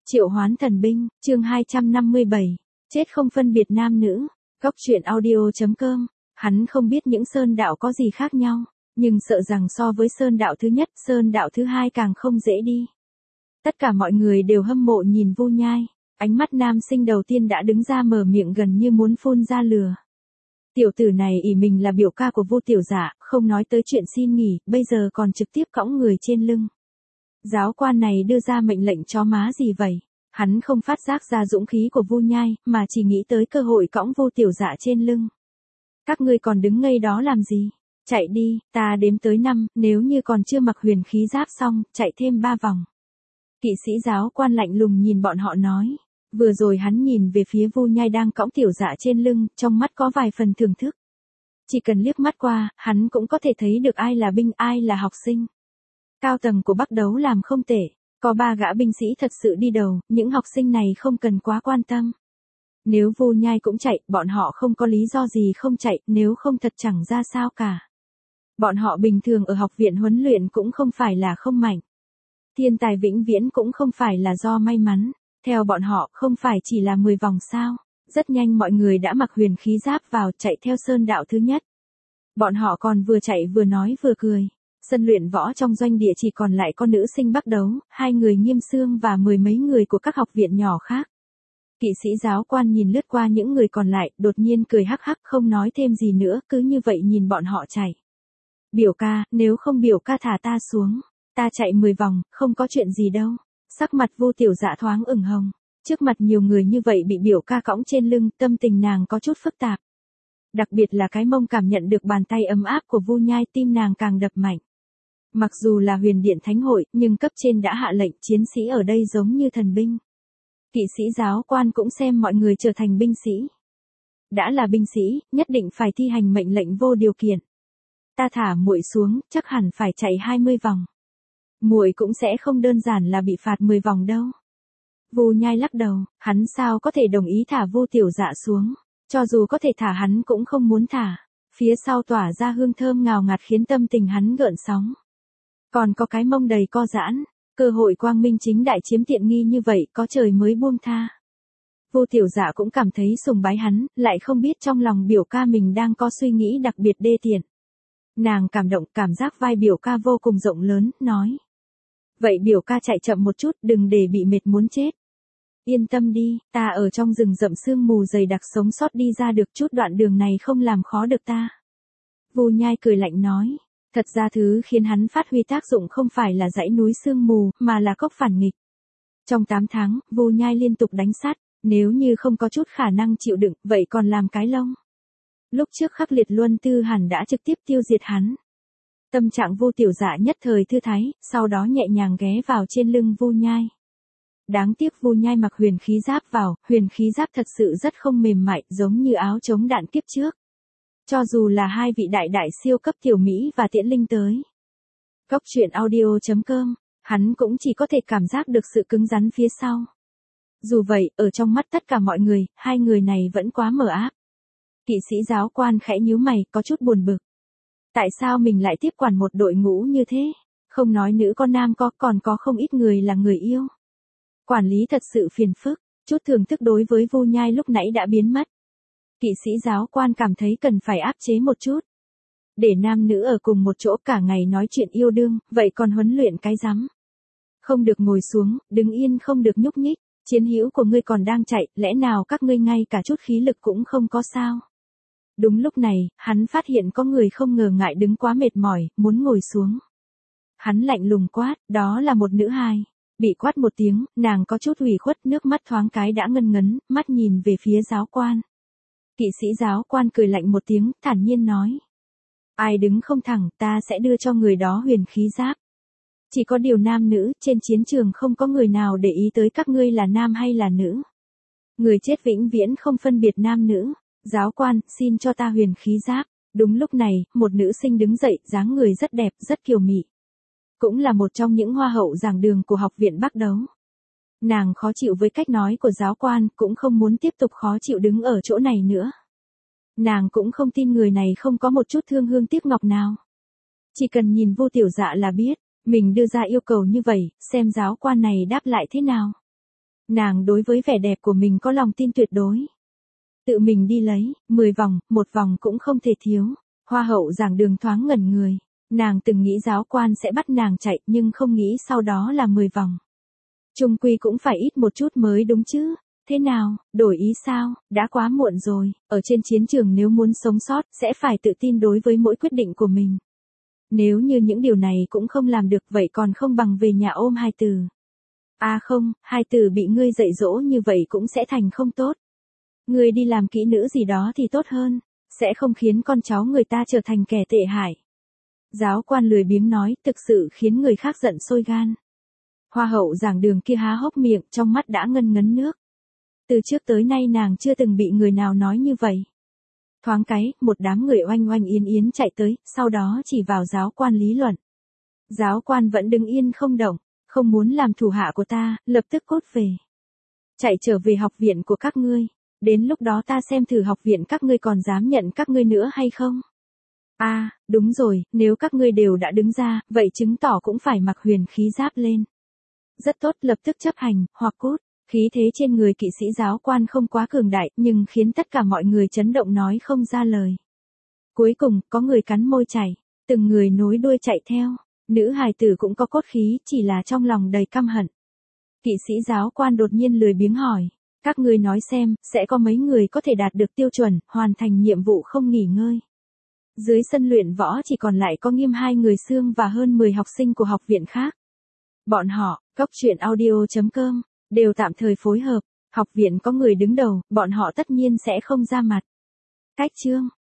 Triệu hoán thần binh, chương 257. Chết không phân biệt nam nữ. Góc truyện audio.com. Hắn không biết những sơn đạo có gì khác nhau, nhưng sợ rằng so với sơn đạo thứ nhất, sơn đạo thứ hai càng không dễ đi. Tất cả mọi người đều hâm mộ nhìn Vu Nhai, ánh mắt nam sinh đầu tiên đã đứng ra mở miệng gần như muốn phun ra lửa. Tiểu tử này ỷ mình là biểu ca của Vu tiểu dạ, không nói tới chuyện xin nghỉ, bây giờ còn trực tiếp cõng người trên lưng. Giáo quan này đưa ra mệnh lệnh chó má gì vậy? Hắn không phát giác ra dũng khí của Vu Nhai, mà chỉ nghĩ tới cơ hội cõng Vu tiểu dạ trên lưng. Các ngươi còn đứng ngây đó làm gì? Chạy đi, ta đếm tới 5, nếu như còn chưa mặc huyền khí giáp xong, chạy thêm 3 vòng. Kỵ sĩ giáo quan lạnh lùng nhìn bọn họ nói. Vừa rồi hắn nhìn về phía Vu Nhai đang cõng tiểu dạ trên lưng, trong mắt có vài phần thưởng thức. Chỉ cần liếc mắt qua, hắn cũng có thể thấy được ai là binh, ai là học sinh. Cao tầng của Bắc Đấu làm không tệ, có 3 gã binh sĩ thật sự đi đầu, những học sinh này không cần quá quan tâm. Nếu Vu Nhai cũng chạy, bọn họ không có lý do gì không chạy, nếu không thật chẳng ra sao cả. Bọn họ bình thường ở học viện huấn luyện cũng không phải là không mạnh. Thiên tài vĩnh viễn cũng không phải là do may mắn, theo bọn họ không phải chỉ là 10 vòng sao. Rất nhanh mọi người đã mặc huyền khí giáp vào chạy theo sơn đạo thứ nhất. Bọn họ còn vừa chạy vừa nói vừa cười. Sân luyện võ trong doanh địa chỉ còn lại con nữ sinh Bắc Đấu, 2 người Nghiêm Xương và 10 mấy người của các học viện nhỏ khác. Kỵ sĩ giáo quan nhìn lướt qua những người còn lại, đột nhiên cười hắc hắc không nói thêm gì nữa, cứ như vậy nhìn bọn họ chạy. Biểu ca, nếu không biểu ca thả ta xuống, ta chạy 10 vòng, không có chuyện gì đâu. Sắc mặt Vu tiểu dạ thoáng ửng hồng, trước mặt nhiều người như vậy bị biểu ca cõng trên lưng, tâm tình nàng có chút phức tạp. Đặc biệt là cái mông cảm nhận được bàn tay ấm áp của Vu Nhai, tim nàng càng đập mạnh. Mặc dù là huyền điện thánh hội, nhưng cấp trên đã hạ lệnh chiến sĩ ở đây giống như thần binh. Kỵ sĩ giáo quan cũng xem mọi người trở thành binh sĩ. Đã là binh sĩ, nhất định phải thi hành mệnh lệnh vô điều kiện. Ta thả muội xuống, chắc hẳn phải chạy 20 vòng. Muội cũng sẽ không đơn giản là bị phạt 10 vòng đâu. Vu Nhai lắc đầu, hắn sao có thể đồng ý thả Vu tiểu dạ xuống, cho dù có thể thả hắn cũng không muốn thả. Phía sau tỏa ra hương thơm ngào ngạt khiến tâm tình hắn gợn sóng. Còn có cái mông đầy co giãn, cơ hội quang minh chính đại chiếm tiện nghi như vậy có trời mới buông tha. Vu tiểu dạ cũng cảm thấy sùng bái hắn, lại không biết trong lòng biểu ca mình đang có suy nghĩ đặc biệt đê tiện. Nàng cảm động, cảm giác vai biểu ca vô cùng rộng lớn, nói. Vậy biểu ca chạy chậm một chút, đừng để bị mệt muốn chết. Yên tâm đi, ta ở trong rừng rậm sương mù dày đặc sống sót đi ra được, chút đoạn đường này không làm khó được ta. Vu Nhai cười lạnh nói. Thật ra thứ khiến hắn phát huy tác dụng không phải là dãy núi sương mù, mà là cốc phản nghịch. Trong 8 tháng, Vu Nhai liên tục đánh sát, nếu như không có chút khả năng chịu đựng, vậy còn làm cái lông. Lúc trước Khắc Liệt Luân Tư hẳn đã trực tiếp tiêu diệt hắn. Tâm trạng Vu tiểu dạ nhất thời thư thái, sau đó nhẹ nhàng ghé vào trên lưng Vu Nhai. Đáng tiếc Vu Nhai mặc huyền khí giáp vào, huyền khí giáp thật sự rất không mềm mại, giống như áo chống đạn kiếp trước. Cho dù là 2 vị đại siêu cấp tiểu Mỹ và Tiễn Linh tới. Góc truyện audio.com, hắn cũng chỉ có thể cảm giác được sự cứng rắn phía sau. Dù vậy, ở trong mắt tất cả mọi người, 2 người này vẫn quá mờ áp. Kỵ sĩ giáo quan khẽ nhíu mày, có chút buồn bực. Tại sao mình lại tiếp quản một đội ngũ như thế? Không nói nữ con nam có, còn có không ít người là người yêu. Quản lý thật sự phiền phức, chút thưởng thức đối với Vu Nhai lúc nãy đã biến mất. Kỵ sĩ giáo quan cảm thấy cần phải áp chế một chút. Để nam nữ ở cùng một chỗ cả ngày nói chuyện yêu đương, vậy còn huấn luyện cái rắm. Không được ngồi xuống, đứng yên không được nhúc nhích, chiến hữu của ngươi còn đang chạy, lẽ nào các ngươi ngay cả chút khí lực cũng không có sao? Đúng lúc này, hắn phát hiện có người không ngờ ngại đứng quá mệt mỏi, muốn ngồi xuống. Hắn lạnh lùng quát, đó là một nữ hài. Bị quát một tiếng, nàng có chút ủy khuất, nước mắt thoáng cái đã ngân ngấn, mắt nhìn về phía giáo quan. Kỵ sĩ giáo quan cười lạnh một tiếng, thản nhiên nói. Ai đứng không thẳng, ta sẽ đưa cho người đó huyền khí giáp. Chỉ có điều nam nữ, trên chiến trường không có người nào để ý tới các ngươi là nam hay là nữ. Người chết vĩnh viễn không phân biệt nam nữ. Giáo quan, xin cho ta huyền khí giáp. Đúng lúc này, một nữ sinh đứng dậy, dáng người rất đẹp, rất kiều mị. Cũng là một trong những hoa hậu giảng đường của học viện Bắc Đấu. Nàng khó chịu với cách nói của giáo quan, cũng không muốn tiếp tục khó chịu đứng ở chỗ này nữa. Nàng cũng không tin người này không có một chút thương hương tiếc ngọc nào. Chỉ cần nhìn Vu tiểu dạ là biết, mình đưa ra yêu cầu như vậy, xem giáo quan này đáp lại thế nào. Nàng đối với vẻ đẹp của mình có lòng tin tuyệt đối. Tự mình đi lấy, 10 vòng, một vòng cũng không thể thiếu. Hoa hậu giảng đường thoáng ngẩn người. Nàng từng nghĩ giáo quan sẽ bắt nàng chạy nhưng không nghĩ sau đó là 10 vòng. Chung quy cũng phải ít một chút mới đúng chứ. Thế nào, đổi ý sao, đã quá muộn rồi, ở trên chiến trường nếu muốn sống sót sẽ phải tự tin đối với mỗi quyết định của mình. Nếu như những điều này cũng không làm được vậy còn không bằng về nhà ôm hai từ. À không, hai từ bị ngươi dạy dỗ như vậy cũng sẽ thành không tốt. Ngươi đi làm kỹ nữ gì đó thì tốt hơn, sẽ không khiến con cháu người ta trở thành kẻ tệ hại. Giáo quan lười biếng nói, thực sự khiến người khác giận sôi gan. Hoa hậu giảng đường kia há hốc miệng, trong mắt đã ngân ngấn nước. Từ trước tới nay nàng chưa từng bị người nào nói như vậy. Thoáng cái, một đám người oanh oanh yến yến chạy tới, sau đó chỉ vào giáo quan lý luận. Giáo quan vẫn đứng yên không động, không muốn làm thủ hạ của ta, lập tức cút về. Chạy trở về học viện của các ngươi, đến lúc đó ta xem thử học viện các ngươi còn dám nhận các ngươi nữa hay không. À, đúng rồi, nếu các ngươi đều đã đứng ra, vậy chứng tỏ cũng phải mặc huyền khí giáp lên. Rất tốt, lập tức chấp hành, hoặc cút. Khí thế trên người kỵ sĩ giáo quan không quá cường đại, nhưng khiến tất cả mọi người chấn động nói không ra lời. Cuối cùng, có người cắn môi chạy, từng người nối đuôi chạy theo. Nữ hài tử cũng có cốt khí, chỉ là trong lòng đầy căm hận. Kỵ sĩ giáo quan đột nhiên lười biếng hỏi, các ngươi nói xem, sẽ có mấy người có thể đạt được tiêu chuẩn, hoàn thành nhiệm vụ không nghỉ ngơi. Dưới sân luyện võ chỉ còn lại có Nghiêm 2 người xương và hơn 10 học sinh của học viện khác. Bọn họ, goctruyện.audio.com, đều tạm thời phối hợp, học viện có người đứng đầu, bọn họ tất nhiên sẽ không ra mặt. Cách chương